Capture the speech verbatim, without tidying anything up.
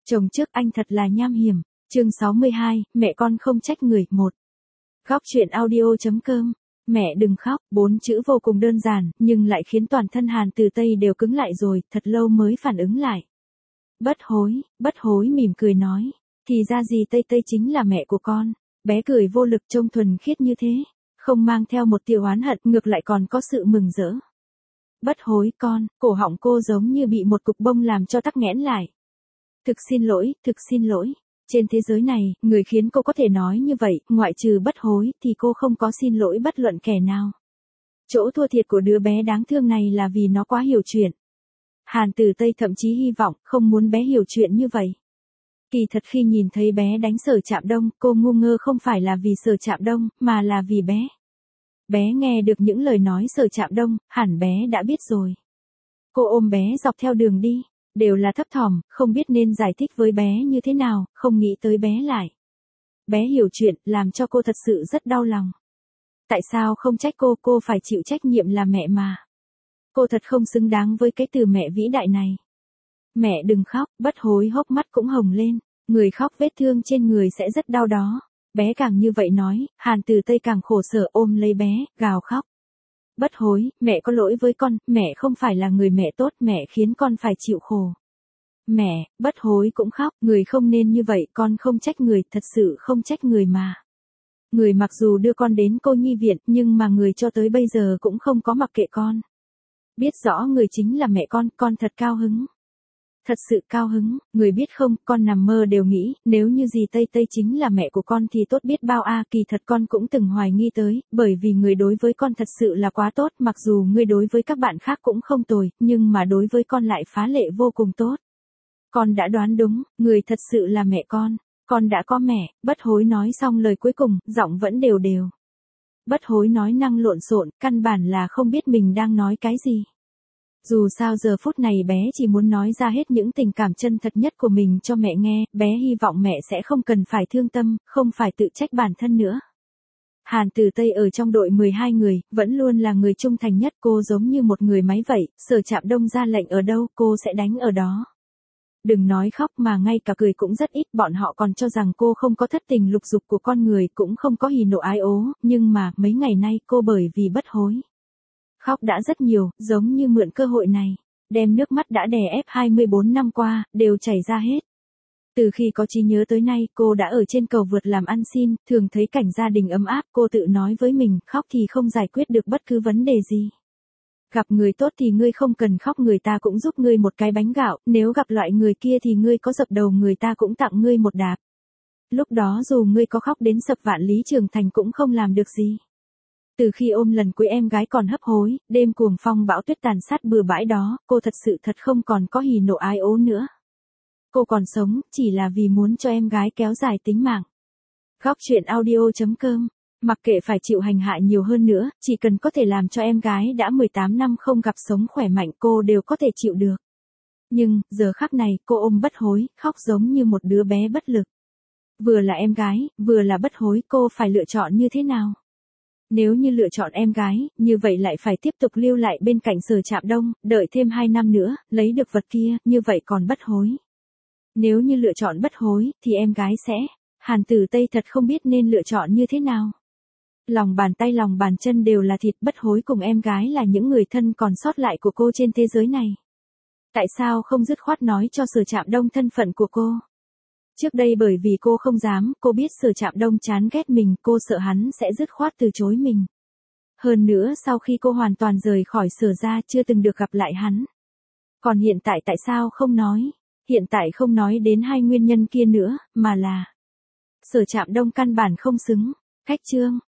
Chồng trước anh thật là nham hiểm. Chương sáu mươi hai, mẹ con không trách người. Một. Góc truyện audio.com. Mẹ đừng khóc, bốn chữ vô cùng đơn giản, nhưng lại khiến toàn thân Hàn Từ Tây đều cứng lại rồi, thật lâu mới phản ứng lại. Bất hối, bất hối mỉm cười nói. Thì ra gì Tây Tây chính là mẹ của con. Bé cười vô lực trông thuần khiết như thế. Không mang theo một tia oán hận, ngược lại còn có sự mừng rỡ. Bất hối con, cổ họng cô giống như bị một cục bông làm cho tắc nghẽn lại. Thực xin lỗi, thực xin lỗi. Trên thế giới này, người khiến cô có thể nói như vậy, ngoại trừ bất hối, thì cô không có xin lỗi bất luận kẻ nào. Chỗ thua thiệt của đứa bé đáng thương này là vì nó quá hiểu chuyện. Hàn Từ Tây thậm chí hy vọng, không muốn bé hiểu chuyện như vậy. Kỳ thật khi nhìn thấy bé đánh Sở Trạm Đông, cô ngu ngơ không phải là vì Sở Trạm Đông, mà là vì bé. Bé nghe được những lời nói Sở Trạm Đông, hẳn bé đã biết rồi. Cô ôm bé dọc theo đường đi, đều là thấp thỏm, không biết nên giải thích với bé như thế nào, không nghĩ tới bé lại. Bé hiểu chuyện, làm cho cô thật sự rất đau lòng. Tại sao không trách cô, cô phải chịu trách nhiệm là mẹ mà. Cô thật không xứng đáng với cái từ mẹ vĩ đại này. Mẹ đừng khóc, bất hối hốc mắt cũng hồng lên, người khóc vết thương trên người sẽ rất đau đó. Bé càng như vậy nói, Hàn Từ Tây càng khổ sở ôm lấy bé, gào khóc. Bất hối, mẹ có lỗi với con, mẹ không phải là người mẹ tốt, mẹ khiến con phải chịu khổ. Mẹ, bất hối cũng khóc, người không nên như vậy, con không trách người, thật sự không trách người mà. Người mặc dù đưa con đến cô nhi viện, nhưng mà người cho tới bây giờ cũng không có mặc kệ con. Biết rõ người chính là mẹ con, con thật cao hứng. Thật sự cao hứng, người biết không, con nằm mơ đều nghĩ, nếu như dì Tây Tây chính là mẹ của con thì tốt biết bao a. Kỳ thật con cũng từng hoài nghi tới, bởi vì người đối với con thật sự là quá tốt, mặc dù người đối với các bạn khác cũng không tồi, nhưng mà đối với con lại phá lệ vô cùng tốt. Con đã đoán đúng, người thật sự là mẹ con, con đã có mẹ. Bất hối nói xong lời cuối cùng, giọng vẫn đều đều. Bất hối nói năng lộn xộn, căn bản là không biết mình đang nói cái gì. Dù sao giờ phút này bé chỉ muốn nói ra hết những tình cảm chân thật nhất của mình cho mẹ nghe, bé hy vọng mẹ sẽ không cần phải thương tâm, không phải tự trách bản thân nữa. Hàn Từ Tây ở trong đội mười hai người, vẫn luôn là người trung thành nhất, cô giống như một người máy vậy, Sở Trạm Đông ra lệnh ở đâu, cô sẽ đánh ở đó. Đừng nói khóc mà ngay cả cười cũng rất ít, bọn họ còn cho rằng cô không có thất tình lục dục của con người, cũng không có hỉ nộ ái ố, nhưng mà, mấy ngày nay cô bởi vì bất hối. Khóc đã rất nhiều, giống như mượn cơ hội này, đem nước mắt đã đè ép hai mươi bốn năm qua, đều chảy ra hết. Từ khi có trí nhớ tới nay, cô đã ở trên cầu vượt làm ăn xin, thường thấy cảnh gia đình ấm áp, cô tự nói với mình, khóc thì không giải quyết được bất cứ vấn đề gì. Gặp người tốt thì ngươi không cần khóc, người ta cũng giúp ngươi một cái bánh gạo, nếu gặp loại người kia thì ngươi có dập đầu người ta cũng tặng ngươi một đạp. Lúc đó dù ngươi có khóc đến sập vạn lý trường thành cũng không làm được gì. Từ khi ôm lần cuối em gái còn hấp hối, đêm cuồng phong bão tuyết tàn sát bừa bãi đó, cô thật sự thật không còn có hỉ nộ ái ố nữa. Cô còn sống, chỉ là vì muốn cho em gái kéo dài tính mạng. Góc truyện audio.com. Mặc kệ phải chịu hành hạ nhiều hơn nữa, chỉ cần có thể làm cho em gái đã mười tám năm không gặp sống khỏe mạnh cô đều có thể chịu được. Nhưng, giờ khắc này, cô ôm bất hối, khóc giống như một đứa bé bất lực. Vừa là em gái, vừa là bất hối, cô phải lựa chọn như thế nào? Nếu như lựa chọn em gái, như vậy lại phải tiếp tục lưu lại bên cạnh Sở Trạm Đông, đợi thêm hai năm nữa, lấy được vật kia, như vậy còn bất hối. Nếu như lựa chọn bất hối, thì em gái sẽ... Hàn Từ Tây thật không biết nên lựa chọn như thế nào. Lòng bàn tay lòng bàn chân đều là thịt, bất hối cùng em gái là những người thân còn sót lại của cô trên thế giới này. Tại sao không dứt khoát nói cho Sở Trạm Đông thân phận của cô? Trước đây bởi vì cô không dám, cô biết Sở Trạm Đông chán ghét mình, cô sợ hắn sẽ dứt khoát từ chối mình. Hơn nữa sau khi cô hoàn toàn rời khỏi Sở ra chưa từng được gặp lại hắn. Còn hiện tại tại sao không nói? Hiện tại không nói đến hai nguyên nhân kia nữa, mà là Sở Trạm Đông căn bản không xứng. Cách chương.